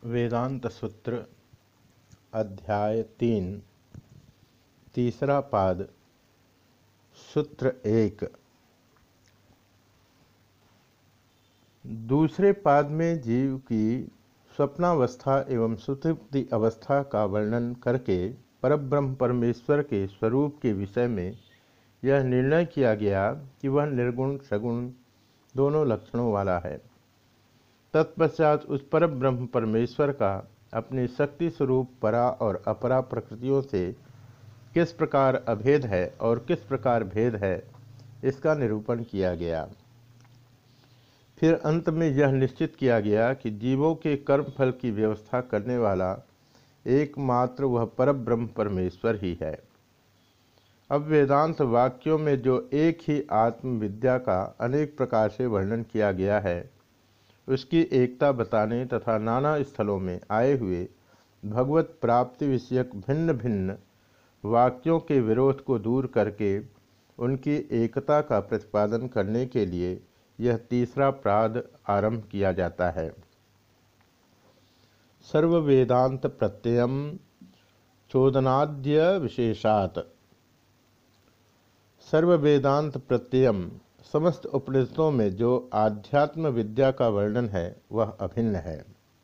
वेदांत सूत्र अध्याय 3 तीसरा पाद सूत्र 1। दूसरे पाद में जीव की स्वप्नावस्था एवं सुषुप्ति अवस्था का वर्णन करके परब्रह्म परमेश्वर के स्वरूप के विषय में यह निर्णय किया गया कि वह निर्गुण सगुण दोनों लक्षणों वाला है। तत्पश्चात उस परब्रह्म परमेश्वर का अपनी शक्ति स्वरूप परा और अपरा प्रकृतियों से किस प्रकार अभेद है और किस प्रकार भेद है, इसका निरूपण किया गया। फिर अंत में यह निश्चित किया गया कि जीवों के कर्मफल की व्यवस्था करने वाला एकमात्र वह परब्रह्म परमेश्वर ही है। अब वेदांत वाक्यों में जो एक ही आत्म विद्या का अनेक प्रकार से वर्णन किया गया है, उसकी एकता बताने तथा नाना स्थलों में आए हुए भगवत प्राप्ति विषयक भिन्न भिन्न वाक्यों के विरोध को दूर करके उनकी एकता का प्रतिपादन करने के लिए यह तीसरा पाद आरंभ किया जाता है। सर्व वेदांत प्रत्ययम चोदनाद्य विशेषात्। सर्व वेदांत प्रत्ययम समस्त उपनिषदों में जो आध्यात्म विद्या का वर्णन है वह अभिन्न है।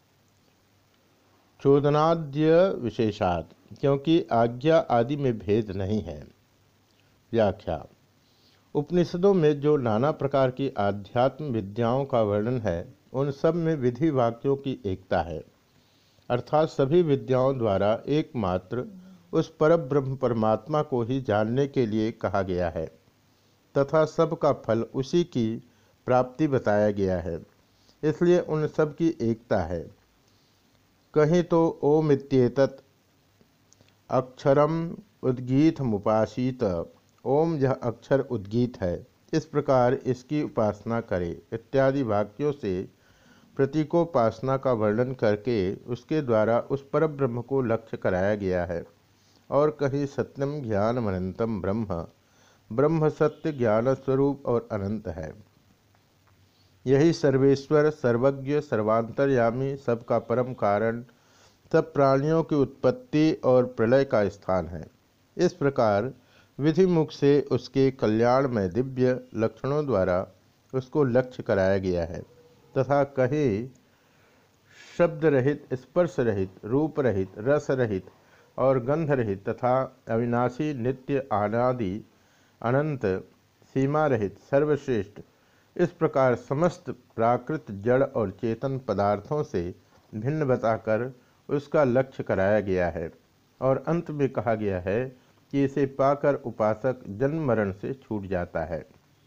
चोदनाद्य विशेषात्, क्योंकि आज्ञा आदि में भेद नहीं है। व्याख्या। उपनिषदों में जो नाना प्रकार की आध्यात्म विद्याओं का वर्णन है, उन सब में विधि वाक्यों की एकता है, अर्थात सभी विद्याओं द्वारा एकमात्र उस परब्रह्म परमात्मा को ही जानने के लिए कहा गया है तथा सबका फल उसी की प्राप्ति बताया गया है, इसलिए उन सब की एकता है। कहीं तो ओम इत्येतत् अक्षरम उद्गीतमुपासीत, ओम यह अक्षर उद्गीत है, इस प्रकार इसकी उपासना करे इत्यादि वाक्यों से प्रतीकोपासना का वर्णन करके उसके द्वारा उस परब्रह्म को लक्ष्य कराया गया है। और कहीं सत्यम ज्ञानमनंतम ब्रह्म, ब्रह्म सत्य ज्ञान स्वरूप और अनंत है। यही सर्वेश्वर सर्वज्ञ सर्वांतर्यामी सबका परम कारण सब प्राणियों की उत्पत्ति और प्रलय का स्थान है। इस प्रकार विधि मुख से उसके कल्याणमय दिव्य लक्षणों द्वारा उसको लक्ष्य कराया गया है तथा कहीं शब्द रहित, स्पर्श रहित, रूप रहित, रस रहित और गंध रहित तथा अविनाशी नित्य अनादि अनंत सीमा रहित सर्वश्रेष्ठ, इस प्रकार समस्त प्राकृत जड़ और चेतन पदार्थों से भिन्न बताकर उसका लक्ष्य कराया गया है। और अंत में कहा गया है कि इसे पाकर उपासक जन्म मरण से छूट जाता है।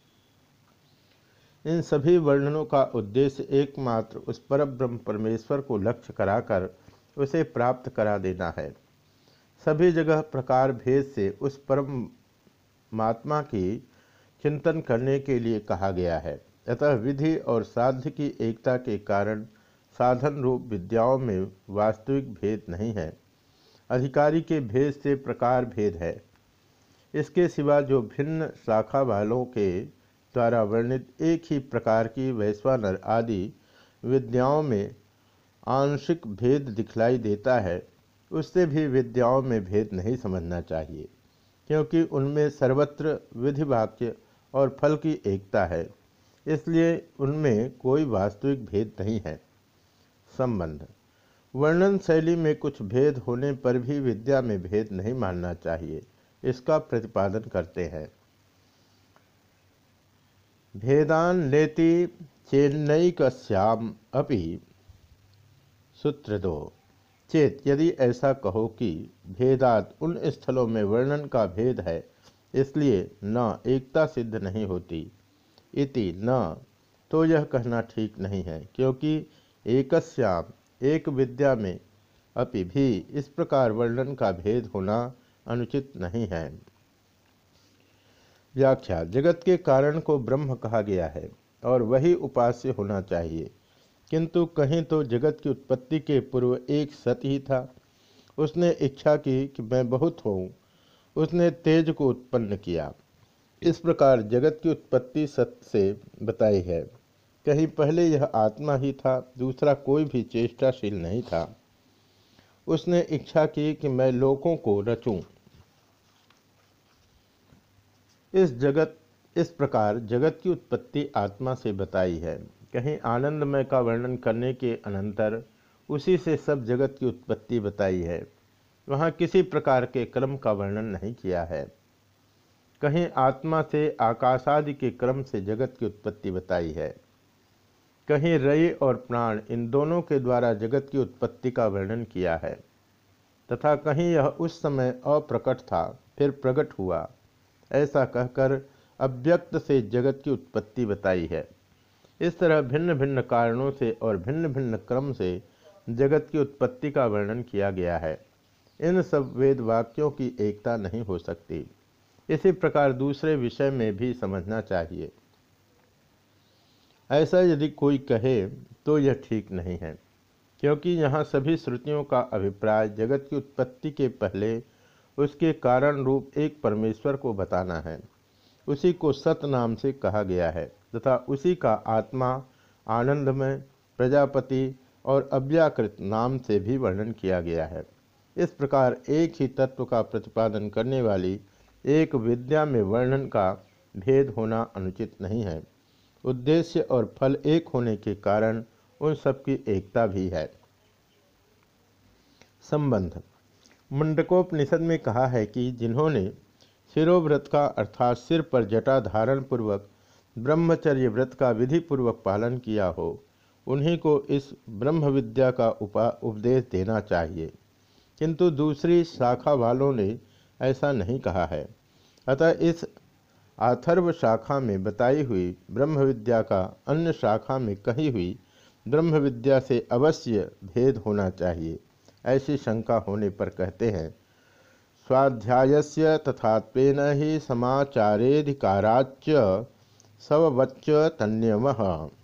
इन सभी वर्णनों का उद्देश्य एकमात्र उस परब्रह्म परमेश्वर को लक्ष्य कराकर उसे प्राप्त करा देना है। सभी जगह प्रकार भेद से उस परमात्मा की चिंतन करने के लिए कहा गया है। अतः विधि और साध्य की एकता के कारण साधन रूप विद्याओं में वास्तविक भेद नहीं है, अधिकारी के भेद से प्रकार भेद है। इसके सिवा जो भिन्न शाखा वालों के द्वारा वर्णित एक ही प्रकार की वैश्वानर आदि विद्याओं में आंशिक भेद दिखलाई देता है, उससे भी विद्याओं में भेद नहीं समझना चाहिए, क्योंकि उनमें सर्वत्र विधि वाक्य और फल की एकता है, इसलिए उनमें कोई वास्तविक भेद नहीं है। संबंध। वर्णन शैली में कुछ भेद होने पर भी विद्या में भेद नहीं मानना चाहिए, इसका प्रतिपादन करते हैं। भेदान नेति चेन्नैकस्याम अपि। सूत्र 2। चेत, यदि ऐसा कहो कि भेदात उन स्थलों में वर्णन का भेद है, इसलिए न एकता सिद्ध नहीं होती, इति न, तो यह कहना ठीक नहीं है, क्योंकि एकस्याम एक विद्या में अपि भी इस प्रकार वर्णन का भेद होना अनुचित नहीं है। व्याख्या। जगत के कारण को ब्रह्म कहा गया है और वही उपास्य होना चाहिए, किंतु कहीं तो जगत की उत्पत्ति के पूर्व एक सत ही था। उसने इच्छा की कि मैं बहुत हूँ, उसने तेज को उत्पन्न किया। इस प्रकार जगत की उत्पत्ति सत से बताई है। कहीं पहले यह आत्मा ही था, दूसरा कोई भी चेष्टाशील नहीं था। उसने इच्छा की कि मैं लोगों को रचूं। इस प्रकार जगत की उत्पत्ति आत्मा से बताई है। कहीं आनंदमय का वर्णन करने के अनंतर उसी से सब जगत की उत्पत्ति बताई है। वहाँ किसी प्रकार के क्रम का वर्णन नहीं किया है। कहीं आत्मा से आकाशादि के क्रम से जगत की उत्पत्ति बताई है। कहीं रई और प्राण इन दोनों के द्वारा जगत की उत्पत्ति का वर्णन किया है, तथा कहीं यह उस समय अप्रकट था फिर प्रकट हुआ, ऐसा कहकर अव्यक्त से जगत की उत्पत्ति बताई है। इस तरह भिन्न भिन्न कारणों से और भिन्न भिन्न क्रम से जगत की उत्पत्ति का वर्णन किया गया है। इन सब वेद वाक्यों की एकता नहीं हो सकती। इसी प्रकार दूसरे विषय में भी समझना चाहिए। ऐसा यदि कोई कहे तो यह ठीक नहीं है, क्योंकि यहाँ सभी श्रुतियों का अभिप्राय जगत की उत्पत्ति के पहले उसके कारण रूप एक परमेश्वर को बताना है। उसी को सत नाम से कहा गया है तथा उसी का आत्मा, आनंदमय, प्रजापति और अव्याकृत नाम से भी वर्णन किया गया है। इस प्रकार एक ही तत्व का प्रतिपादन करने वाली एक विद्या में वर्णन का भेद होना अनुचित नहीं है। उद्देश्य और फल एक होने के कारण उन सबकी एकता भी है। संबंध। मुंडकोपनिषद में कहा है कि जिन्होंने शिरोव्रत का अर्थात सिर पर जटा धारण पूर्वक ब्रह्मचर्य व्रत का विधि पूर्वक पालन किया हो, उन्हीं को इस ब्रह्म विद्या का उपदेश देना चाहिए। किंतु दूसरी शाखा वालों ने ऐसा नहीं कहा है। अतः इस आथर्व शाखा में बताई हुई ब्रह्म विद्या का अन्य शाखा में कही हुई ब्रह्म विद्या से अवश्य भेद होना चाहिए। ऐसी शंका होने पर कहते हैं, स्वाध्यायस्य तथात्वेन ही समाचारेधिकाराच्च सववच्च तन्नियमः।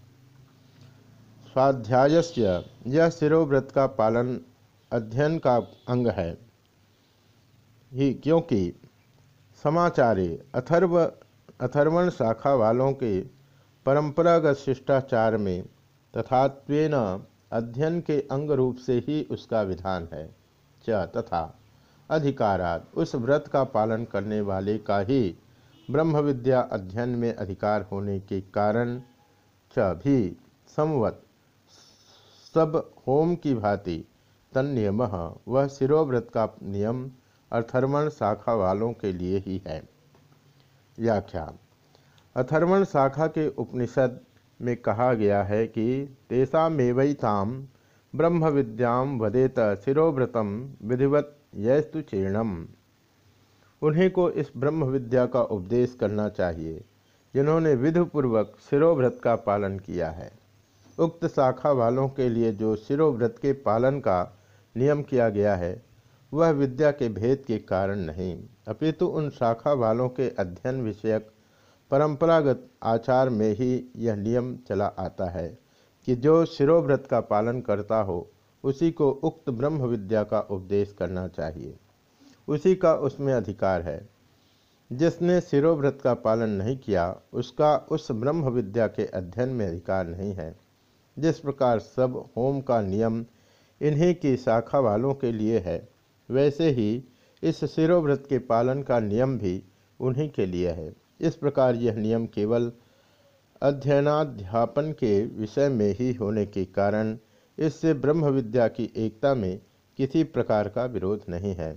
स्वाध्यायस्य यह शिरोव्रत का पालन अध्ययन का अंग है ही, क्योंकि समाचारे अथर्वण शाखा वालों के परंपरागत शिष्टाचार में तथात्वेन अध्ययन के अंग रूप से ही उसका विधान है। च तथा अधिकारात उस व्रत का पालन करने वाले का ही ब्रह्म विद्या अध्ययन में अधिकार होने के कारण च भी समवत सब होम की भांति तन्नियमः वह शिरोव्रत का नियम अथर्वण शाखा वालों के लिए ही है। व्याख्या। अथर्वण शाखा के उपनिषद में कहा गया है कि तेषामेवैतां ब्रह्म विद्यां वदेत शिरोव्रतम विधिवत यस्तु चीर्णम। उन्हीं को इस ब्रह्म विद्या का उपदेश करना चाहिए जिन्होंने विधिपूर्वक शिरोव्रत का पालन किया है। उक्त शाखा वालों के लिए जो शिरोव्रत के पालन का नियम किया गया है वह विद्या के भेद के कारण नहीं, अपितु उन शाखा वालों के अध्ययन विषयक परंपरागत आचार में ही यह नियम चला आता है कि जो शिरोव्रत का पालन करता हो उसी को उक्त ब्रह्म विद्या का उपदेश करना चाहिए। उसी का उसमें अधिकार है। जिसने शिरोव्रत का पालन नहीं किया उसका उस ब्रह्म विद्या के अध्ययन में अधिकार नहीं है। जिस प्रकार सब होम का नियम इन्हीं की शाखा वालों के लिए है, वैसे ही इस शिरोव्रत के पालन का नियम भी उन्हीं के लिए है। इस प्रकार यह नियम केवल अध्ययनाध्यापन के विषय में ही होने के कारण इससे ब्रह्म विद्या की एकता में किसी प्रकार का विरोध नहीं है।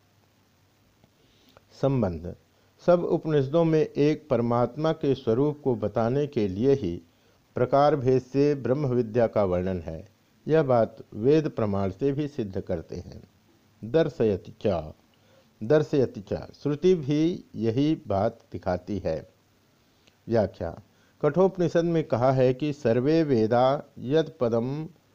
संबंध। सब उपनिषदों में एक परमात्मा के स्वरूप को बताने के लिए ही प्रकार भेद से ब्रह्म विद्या का वर्णन है। यह बात वेद प्रमाण से भी सिद्ध करते हैं। दर्शयति च श्रुति भी यही बात दिखाती है। व्याख्या। कठोपनिषद में कहा है कि सर्वे वेदा यद पदम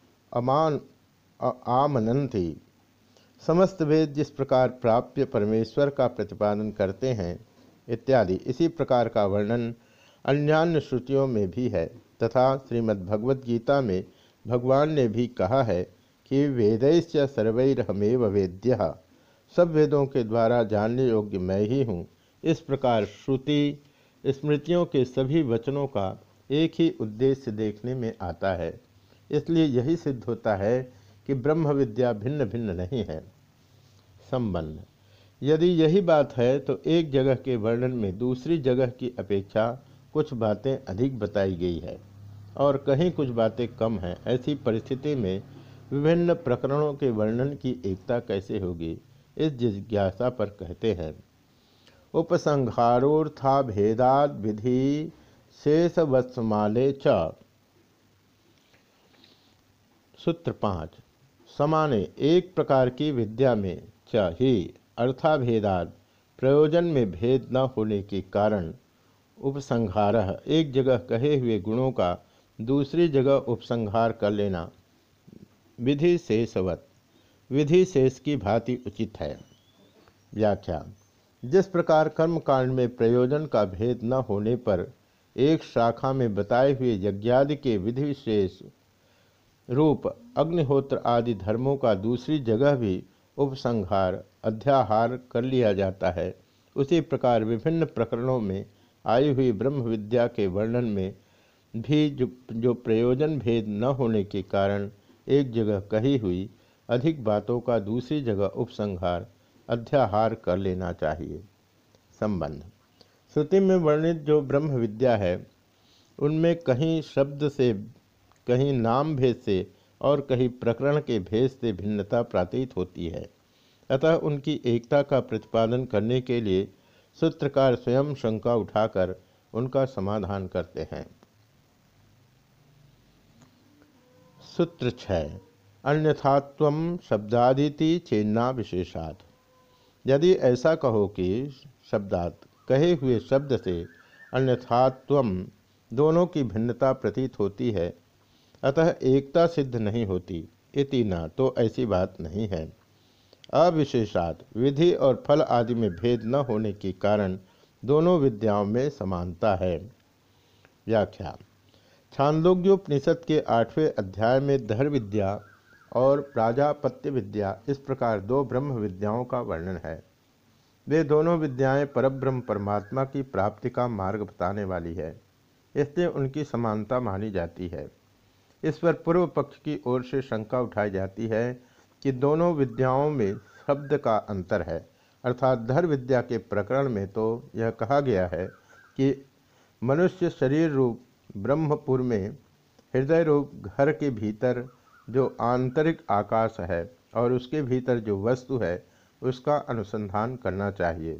आमनन्ति। समस्त वेद जिस प्रकार प्राप्य परमेश्वर का प्रतिपादन करते हैं इत्यादि इसी प्रकार का वर्णन अन्यान्य श्रुतियों में भी है। तथा श्रीमद्भगवद गीता में भगवान ने भी कहा है कि वेदैश्च सर्वैरहमेव वेद्यः, सब वेदों के द्वारा जानने योग्य मैं ही हूँ। इस प्रकार श्रुति स्मृतियों के सभी वचनों का एक ही उद्देश्य देखने में आता है। इसलिए यही सिद्ध होता है कि ब्रह्म विद्या भिन्न भिन्न नहीं है। संबंध: यदि यही बात है तो एक जगह के वर्णन में दूसरी जगह की अपेक्षा कुछ बातें अधिक बताई गई है और कहीं कुछ बातें कम हैं। ऐसी परिस्थिति में विभिन्न प्रकरणों के वर्णन की एकता कैसे होगी, इस जिज्ञासा पर कहते हैं। उपसंहारोर्था भेदाद विधि शेषवत्समाले च। सूत्र 5। समाने एक प्रकार की विद्या में च ही अर्थाभेदाद प्रयोजन में भेद न होने के कारण उपसंहारः एक जगह कहे हुए गुणों का दूसरी जगह उपसंहार कर लेना विधि शेषवत विधि शेष की भांति उचित है। व्याख्या: जिस प्रकार कर्मकांड में प्रयोजन का भेद न होने पर एक शाखा में बताए हुए यज्ञादि के विधि विशेष रूप अग्निहोत्र आदि धर्मों का दूसरी जगह भी उपसंहार अध्याहार कर लिया जाता है, उसी प्रकार विभिन्न प्रकरणों में आई हुई ब्रह्म विद्या के वर्णन में भी जो प्रयोजन भेद न होने के कारण एक जगह कही हुई अधिक बातों का दूसरी जगह उपसंहार अध्याहार कर लेना चाहिए। संबंध: श्रुति में वर्णित जो ब्रह्म विद्या है उनमें कहीं शब्द से, कहीं नाम भेद से और कहीं प्रकरण के भेद से भिन्नता प्रतीत होती है। अतः उनकी एकता का प्रतिपादन करने के लिए सूत्रकार स्वयं शंका उठाकर उनका समाधान करते हैं। सूत्र 6। अन्यथात्वं शब्दादिति चेन्ना विशेषात्। यदि ऐसा कहो कि शब्दात कहे हुए शब्द से अन्यथात्वम दोनों की भिन्नता प्रतीत होती है, अतः एकता सिद्ध नहीं होती, इति न, तो ऐसी बात नहीं है। अविशेषात विधि और फल आदि में भेद न होने के कारण दोनों विद्याओं में समानता है। व्याख्या: छांदोग्योपनिषद के 8वें अध्याय में दहर विद्या और प्राजापत्य विद्या इस प्रकार दो ब्रह्म विद्याओं का वर्णन है। वे दोनों विद्याएं परब्रह्म परमात्मा की प्राप्ति का मार्ग बताने वाली है, इसलिए उनकी समानता मानी जाती है। इस पर पूर्व पक्ष की ओर से शंका उठाई जाती है कि दोनों विद्याओं में शब्द का अंतर है, अर्थात दहर विद्या के प्रकरण में तो यह कहा गया है कि मनुष्य शरीर रूप ब्रह्मपुर में हृदय रूप घर के भीतर जो आंतरिक आकाश है और उसके भीतर जो वस्तु है उसका अनुसंधान करना चाहिए,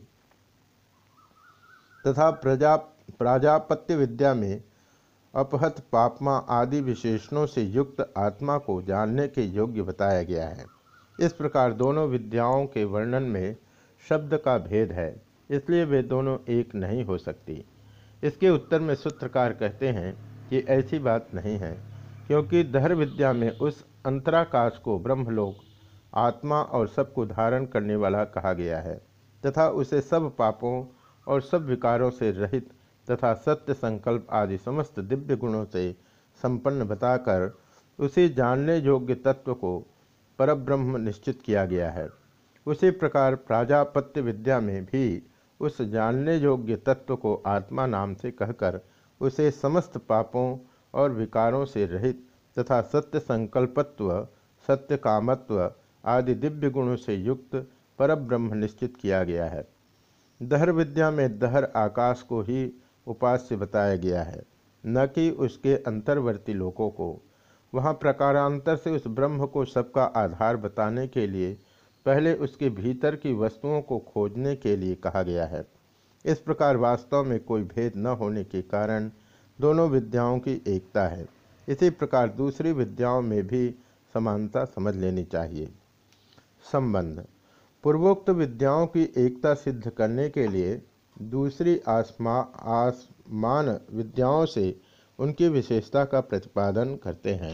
तथा प्राजापत्य विद्या में अपहत पापमा आदि विशेषणों से युक्त आत्मा को जानने के योग्य बताया गया है। इस प्रकार दोनों विद्याओं के वर्णन में शब्द का भेद है, इसलिए वे दोनों एक नहीं हो सकती। इसके उत्तर में सूत्रकार कहते हैं कि ऐसी बात नहीं है, क्योंकि दहर विद्या में उस अंतराकाश को ब्रह्मलोक आत्मा और सबको धारण करने वाला कहा गया है, तथा उसे सब पापों और सब विकारों से रहित तथा सत्य संकल्प आदि समस्त दिव्य गुणों से संपन्न बताकर उसे जानने योग्य तत्व को परब्रह्म निश्चित किया गया है। उसी प्रकार प्राजापत्य विद्या में भी उस जानने योग्य तत्व को आत्मा नाम से कहकर उसे समस्त पापों और विकारों से रहित तथा सत्य संकल्पत्व, सत्य कामत्व आदि दिव्य गुणों से युक्त परब्रह्म निश्चित किया गया है। दहर विद्या में दहर आकाश को ही उपास्य बताया गया है, न कि उसके अंतर्वर्ती लोकों को। वहाँ प्रकारांतर से उस ब्रह्म को सबका आधार बताने के लिए पहले उसके भीतर की वस्तुओं को खोजने के लिए कहा गया है। इस प्रकार वास्तव में कोई भेद न होने के कारण दोनों विद्याओं की एकता है। इसी प्रकार दूसरी विद्याओं में भी समानता समझ लेनी चाहिए। संबंध: पूर्वोक्त विद्याओं की एकता सिद्ध करने के लिए दूसरी आसमान विद्याओं से उनकी विशेषता का प्रतिपादन करते हैं।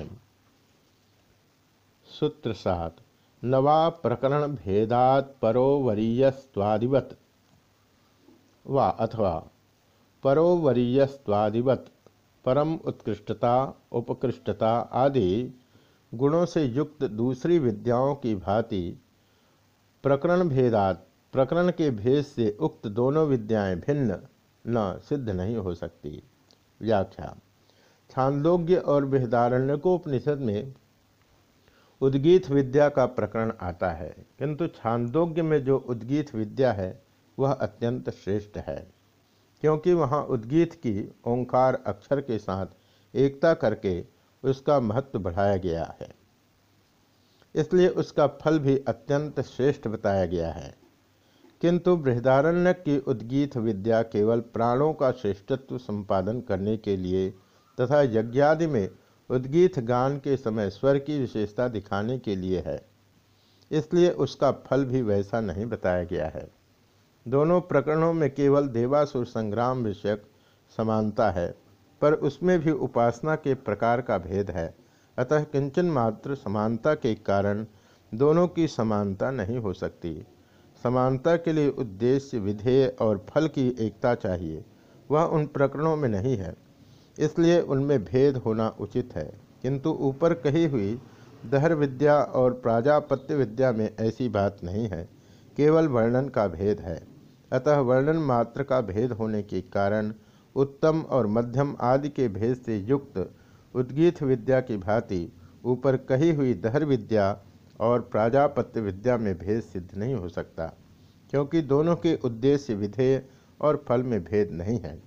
सूत्र 7। नवा प्रकरण भेदात परोवरीयस्त्वादिवत वा अथवा परोवरीयस्त्वादिवत परम उत्कृष्टता उपकृष्टता आदि गुणों से युक्त दूसरी विद्याओं की भांति प्रकरण भेदात प्रकरण के भेद से उक्त दोनों विद्याएं भिन्न न सिद्ध नहीं हो सकती। व्याख्या: छांदोग्य और बृहदारण्यकोपनिषद में उद्गीत विद्या का प्रकरण आता है, किंतु छांदोग्य में जो उद्गीत विद्या है वह अत्यंत श्रेष्ठ है, क्योंकि वहाँ उद्गीत की ओंकार अक्षर के साथ एकता करके उसका महत्व बढ़ाया गया है, इसलिए उसका फल भी अत्यंत श्रेष्ठ बताया गया है। किंतु बृहदारण्यक की उद्गीत विद्या केवल प्राणों का श्रेष्ठत्व संपादन करने के लिए तथा यज्ञादि में उद्गीत गान के समय स्वर की विशेषता दिखाने के लिए है, इसलिए उसका फल भी वैसा नहीं बताया गया है। दोनों प्रकरणों में केवल देवासुर संग्राम विषयक समानता है, पर उसमें भी उपासना के प्रकार का भेद है। अतः किंचन मात्र समानता के कारण दोनों की समानता नहीं हो सकती। समानता के लिए उद्देश्य, विधेय और फल की एकता चाहिए, वह उन प्रकरणों में नहीं है, इसलिए उनमें भेद होना उचित है। किंतु ऊपर कही हुई दहर विद्या और प्राजापत्य विद्या में ऐसी बात नहीं है, केवल वर्णन का भेद है। अतः वर्णन मात्र का भेद होने के कारण उत्तम और मध्यम आदि के भेद से युक्त उद्गीत विद्या की भांति ऊपर कही हुई दहर विद्या और प्राजापत्य विद्या में भेद सिद्ध नहीं हो सकता, क्योंकि दोनों के उद्देश्य, विधेय और फल में भेद नहीं है।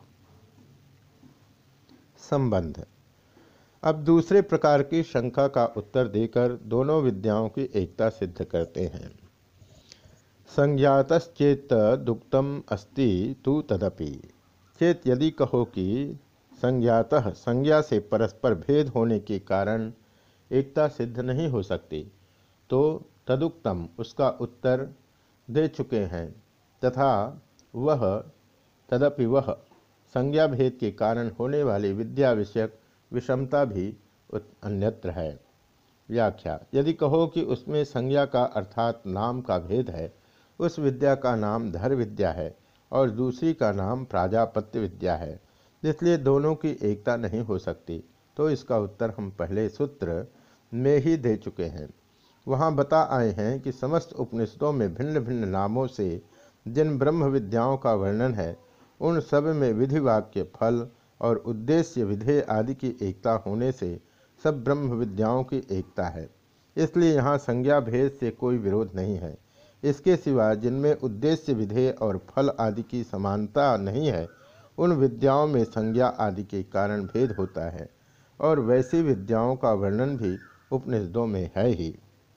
संबंध। अब दूसरे प्रकार की शंका का उत्तर देकर दोनों विद्याओं की एकता सिद्ध करते हैं। संज्ञातश्चेत दुक्तम अस्ति तु तदपि। चेत यदि कहो कि संज्ञातः संज्ञा से परस्पर भेद होने के कारण एकता सिद्ध नहीं हो सकती, तो तदुक्तम उसका उत्तर दे चुके हैं, तथा वह तदपि वह संज्ञा भेद के कारण होने वाली विद्या विषयक विषमता भी अन्यत्र है। व्याख्या। यदि कहो कि उसमें संज्ञा का अर्थात नाम का भेद है, उस विद्या का नाम धर विद्या है और दूसरी का नाम प्राजापत्य विद्या है, इसलिए दोनों की एकता नहीं हो सकती, तो इसका उत्तर हम पहले सूत्र में ही दे चुके हैं। वहाँ बता आए हैं कि समस्त उपनिषदों में भिन्न भिन्न नामों से जिन ब्रह्म विद्याओं का वर्णन है, उन सब में विधि वाक्य, फल और उद्देश्य, विधेय आदि की एकता होने से सब ब्रह्म विद्याओं की एकता है। इसलिए यहाँ संज्ञा भेद से कोई विरोध नहीं है। इसके सिवा जिनमें उद्देश्य, विधेय और फल आदि की समानता नहीं है, उन विद्याओं में संज्ञा आदि के कारण भेद होता है, और वैसी विद्याओं का वर्णन भी उपनिषदों में है ही।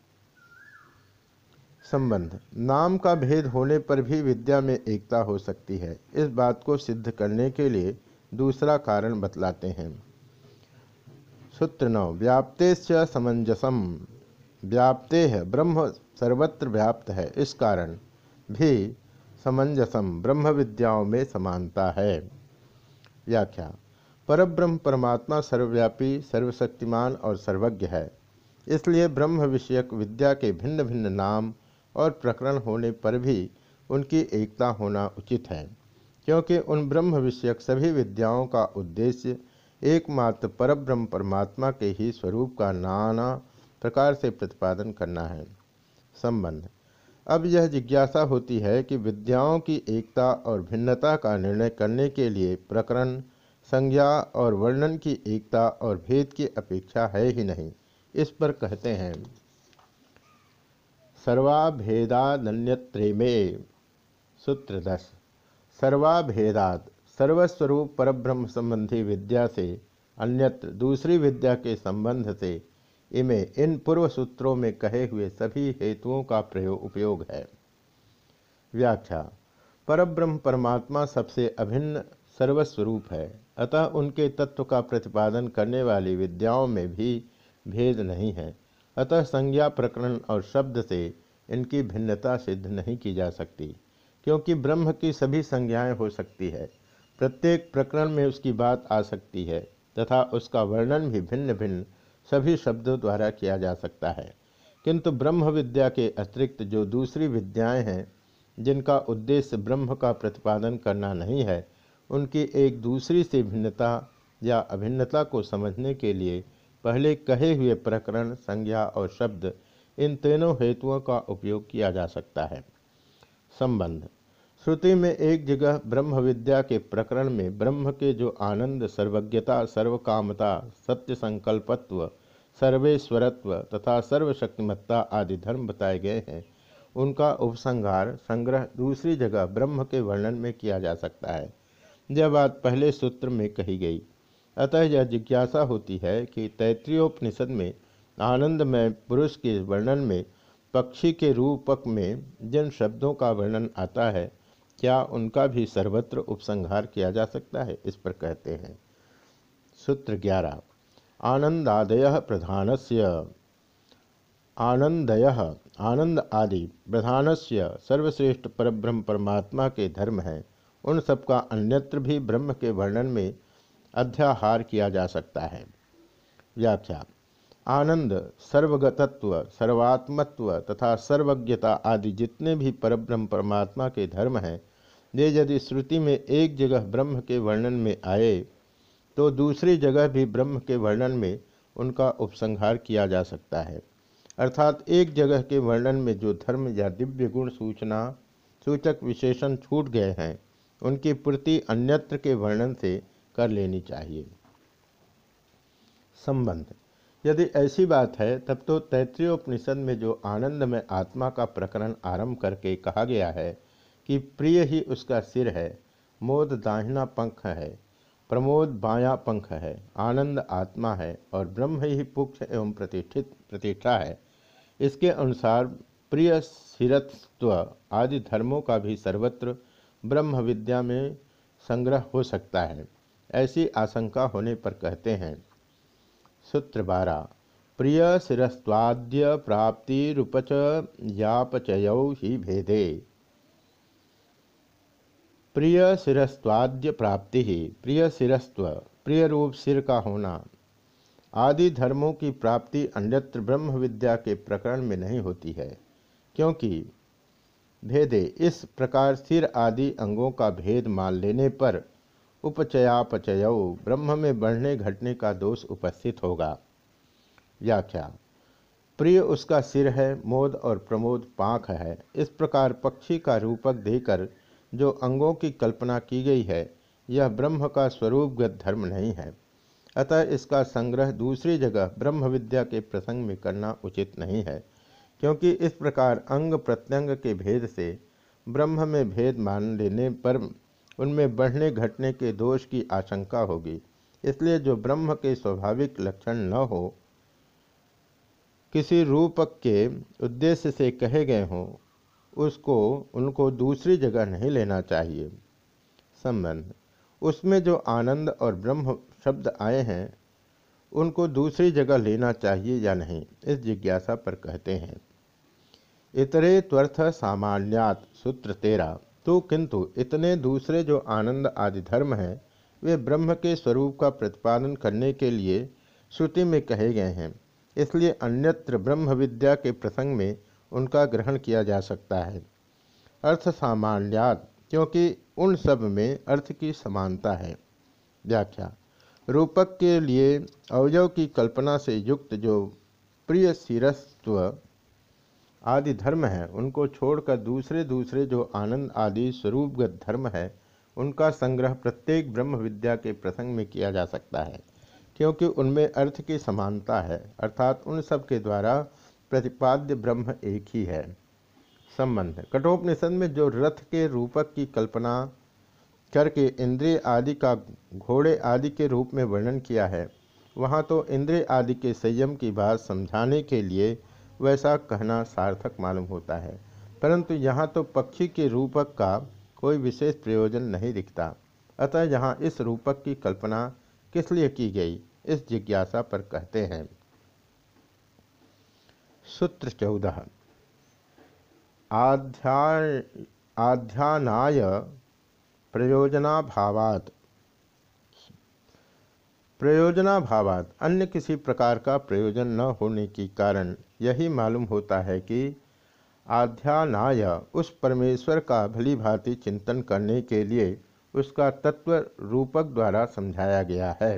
संबंध। नाम का भेद होने पर भी विद्या में एकता हो सकती है, इस बात को सिद्ध करने के लिए दूसरा कारण बतलाते हैं। सूत्र 9। व्याप्तेश्च समंजसम। व्याप्ते है ब्रह्म सर्वत्र व्याप्त है, इस कारण भी समंजसम ब्रह्म विद्याओं में समानता है। व्याख्या। परब्रह्म परमात्मा सर्वव्यापी, सर्वशक्तिमान और सर्वज्ञ है, इसलिए ब्रह्म विषयक विद्या के भिन्न भिन्न नाम और प्रकरण होने पर भी उनकी एकता होना उचित है, क्योंकि उन ब्रह्म विषयक सभी विद्याओं का उद्देश्य एकमात्र परब्रह्म परमात्मा के ही स्वरूप का नाना प्रकार से प्रतिपादन करना है। संबंध। अब यह जिज्ञासा होती है कि विद्याओं की एकता और भिन्नता का निर्णय करने के लिए प्रकरण, संज्ञा और वर्णन की एकता और भेद की अपेक्षा है ही नहीं। इस पर कहते हैं, सर्वाभेदादन्यत्रेमे। सूत्र 10। सर्वाभेदाद सर्वस्वरूप परब्रह्म संबंधी विद्या से अन्यत्र दूसरी विद्या के संबंध से इमे इन पूर्व सूत्रों में कहे हुए सभी हेतुओं का उपयोग है। व्याख्या। परब्रह्म परमात्मा सबसे अभिन्न सर्वस्वरूप है, अतः उनके तत्व का प्रतिपादन करने वाली विद्याओं में भी भेद नहीं है। अतः संज्ञा, प्रकरण और शब्द से इनकी भिन्नता सिद्ध नहीं की जा सकती, क्योंकि ब्रह्म की सभी संज्ञाएं हो सकती है, प्रत्येक प्रकरण में उसकी बात आ सकती है तथा उसका वर्णन भी भिन्न भिन्न सभी शब्दों द्वारा किया जा सकता है। किंतु ब्रह्म विद्या के अतिरिक्त जो दूसरी विद्याएं हैं, जिनका उद्देश्य ब्रह्म का प्रतिपादन करना नहीं है, उनकी एक दूसरी से भिन्नता या अभिन्नता को समझने के लिए पहले कहे हुए प्रकरण, संज्ञा और शब्द, इन तीनों हेतुओं का उपयोग किया जा सकता है। संबंध। श्रुति में एक जगह ब्रह्म विद्या के प्रकरण में ब्रह्म के जो आनंद, सर्वज्ञता, सर्वकामता, सत्य संकल्पत्व, सर्वेश्वरत्व तथा सर्वशक्तिमत्ता आदि धर्म बताए गए हैं, उनका उपसंहार संग्रह दूसरी जगह ब्रह्म के वर्णन में किया जा सकता है। यह बात पहले सूत्र में कही गई। अतः यह जिज्ञासा होती है कि तैत्तिरीयोपनिषद में आनंदमय पुरुष के वर्णन में पक्षी के रूपक में जिन शब्दों का वर्णन आता है, क्या उनका भी सर्वत्र उपसंहार किया जा सकता है? इस पर कहते हैं। सूत्र 11 आनंदादय प्रधानस्य आनंद आदि प्रधानस्य सर्वश्रेष्ठ परब्रह्म परमात्मा के धर्म हैं। उन सबका अन्यत्र भी ब्रह्म के वर्णन में अध्याहार किया जा सकता है। व्याख्या आनंद, सर्वगतत्व, सर्वात्मत्व तथा सर्वज्ञता आदि जितने भी परब्रह्म परमात्मा के धर्म हैं, ये यदि श्रुति में एक जगह ब्रह्म के वर्णन में आए तो दूसरी जगह भी ब्रह्म के वर्णन में उनका उपसंहार किया जा सकता है। अर्थात एक जगह के वर्णन में जो धर्म या दिव्य गुण सूचक विशेषण छूट गए हैं, उनकी पूर्ति अन्यत्र के वर्णन से कर लेनी चाहिए। संबंध यदि ऐसी बात है, तब तो तैत्तिरीयोपनिषद में जो आनंद में आत्मा का प्रकरण आरंभ करके कहा गया है कि प्रिय ही उसका सिर है, मोद दाहिना पंख है, प्रमोद बायां पंख है, आनंद आत्मा है और ब्रह्म ही पुक्ष एवं प्रतिष्ठा है, इसके अनुसार प्रिय शिरत्व आदि धर्मों का भी सर्वत्र ब्रह्म विद्या में संग्रह हो सकता है, ऐसी आशंका होने पर कहते हैं। सूत्र 12 प्रिय शिरस्वाद्य प्राप्तिरुपच यापचयौ ही भेदे। प्रिय शिरस्वाद्य प्राप्ति ही, प्रिय शिरस्त्व, प्रिय रूप सिर का होना आदि धर्मों की प्राप्ति अन्यत्र ब्रह्म विद्या के प्रकरण में नहीं होती है, क्योंकि भेदे इस प्रकार सिर आदि अंगों का भेद मान लेने पर उपचयापचयो ब्रह्म में बढ़ने घटने का दोष उपस्थित होगा। व्याख्या प्रिय उसका सिर है, मोद और प्रमोद पाँख है। इस प्रकार पक्षी का रूपक देकर जो अंगों की कल्पना की गई है, यह ब्रह्म का स्वरूपगत धर्म नहीं है। अतः इसका संग्रह दूसरी जगह ब्रह्म विद्या के प्रसंग में करना उचित नहीं है, क्योंकि इस प्रकार अंग प्रत्यंग के भेद से ब्रह्म में भेद मान लेने पर उनमें बढ़ने घटने के दोष की आशंका होगी। इसलिए जो ब्रह्म के स्वाभाविक लक्षण न हो, किसी रूपक के उद्देश्य से कहे गए हों, उनको दूसरी जगह नहीं लेना चाहिए। संबंध उसमें जो आनंद और ब्रह्म शब्द आए हैं, उनको दूसरी जगह लेना चाहिए या नहीं, इस जिज्ञासा पर कहते हैं। इतरे त्वर्थ सामान्यात सूत्र 13 तो किंतु इतने दूसरे जो आनंद आदि धर्म हैं, वे ब्रह्म के स्वरूप का प्रतिपादन करने के लिए श्रुति में कहे गए हैं, इसलिए अन्यत्र ब्रह्म विद्या के प्रसंग में उनका ग्रहण किया जा सकता है। अर्थ सामान्यात क्योंकि उन सब में अर्थ की समानता है। व्याख्या रूपक के लिए अवयव की कल्पना से युक्त जो प्रिय शिरस्त्व आदि धर्म है, उनको छोड़कर दूसरे जो आनंद आदि स्वरूपगत धर्म है, उनका संग्रह प्रत्येक ब्रह्म विद्या के प्रसंग में किया जा सकता है, क्योंकि उनमें अर्थ की समानता है, अर्थात उन सब के द्वारा प्रतिपाद्य ब्रह्म एक ही है। संबंध कठोपनिषद में जो रथ के रूपक की कल्पना करके इंद्रिय आदि का घोड़े आदि के रूप में वर्णन किया है, वहाँ तो इंद्रिय आदि के संयम की बात समझाने के लिए वैसा कहना सार्थक मालूम होता है, परंतु यहाँ तो पक्षी के रूपक का कोई विशेष प्रयोजन नहीं दिखता। अतः यहाँ इस रूपक की कल्पना किस लिए की गई, इस जिज्ञासा पर कहते हैं। सूत्र 14 आध्यानाय प्रयोजनाभावात् अन्य किसी प्रकार का प्रयोजन न होने के कारण यही मालूम होता है कि आध्यानाय उस परमेश्वर का भली भांति चिंतन करने के लिए उसका तत्व रूपक द्वारा समझाया गया है।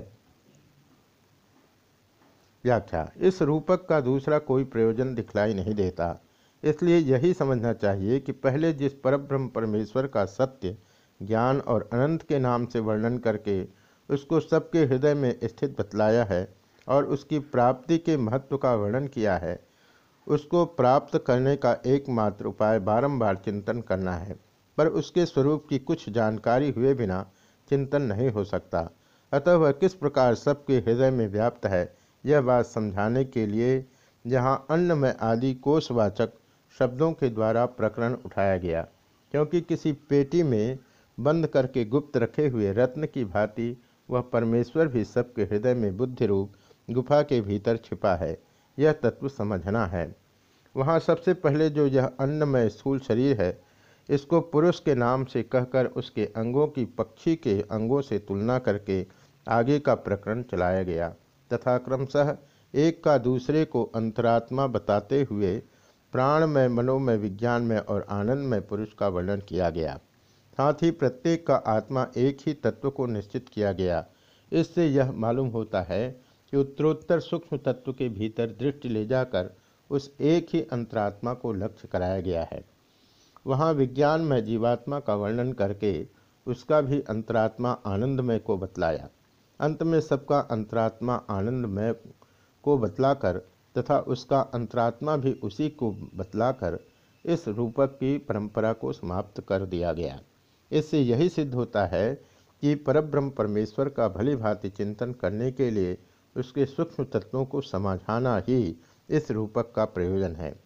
व्याख्या इस रूपक का दूसरा कोई प्रयोजन दिखलाई नहीं देता, इसलिए यही समझना चाहिए कि पहले जिस परब्रह्म परमेश्वर का सत्य, ज्ञान और अनंत के नाम से वर्णन करके उसको सबके हृदय में स्थित बतलाया है और उसकी प्राप्ति के महत्व का वर्णन किया है, उसको प्राप्त करने का एकमात्र उपाय बारंबार चिंतन करना है। पर उसके स्वरूप की कुछ जानकारी हुए बिना चिंतन नहीं हो सकता। अतः वह किस प्रकार सबके हृदय में व्याप्त है, यह बात समझाने के लिए यहाँ अन्नमय आदि कोशवाचक शब्दों के द्वारा प्रकरण उठाया गया। क्योंकि किसी पेटी में बंद करके गुप्त रखे हुए रत्न की भांति वह परमेश्वर भी सबके हृदय में बुद्धि रूप गुफा के भीतर छिपा है, यह तत्व समझना है। वहाँ सबसे पहले जो यह अन्नमय स्थूल शरीर है, इसको पुरुष के नाम से कहकर उसके अंगों की पक्षी के अंगों से तुलना करके आगे का प्रकरण चलाया गया तथा क्रमशः एक का दूसरे को अंतरात्मा बताते हुए प्राणमय, मनोमय, विज्ञानमय और आनंदमय पुरुष का वर्णन किया गया। साथ ही प्रत्येक का आत्मा एक ही तत्व को निश्चित किया गया। इससे यह मालूम होता है कि उत्तरोत्तर सूक्ष्म तत्व के भीतर दृष्टि ले जाकर उस एक ही अंतरात्मा को लक्ष्य कराया गया है। वहाँ विज्ञानमय जीवात्मा का वर्णन करके उसका भी अंतरात्मा आनंदमय को बतलाया। अंत में सबका अंतरात्मा आनंदमय को बतलाकर तथा उसका अंतरात्मा भी उसी को बतलाकर इस रूपक की परंपरा को समाप्त कर दिया गया। इससे यही सिद्ध होता है कि परब्रह्म परमेश्वर का भली भांति चिंतन करने के लिए उसके सूक्ष्म तत्वों को समझाना ही इस रूपक का प्रयोजन है।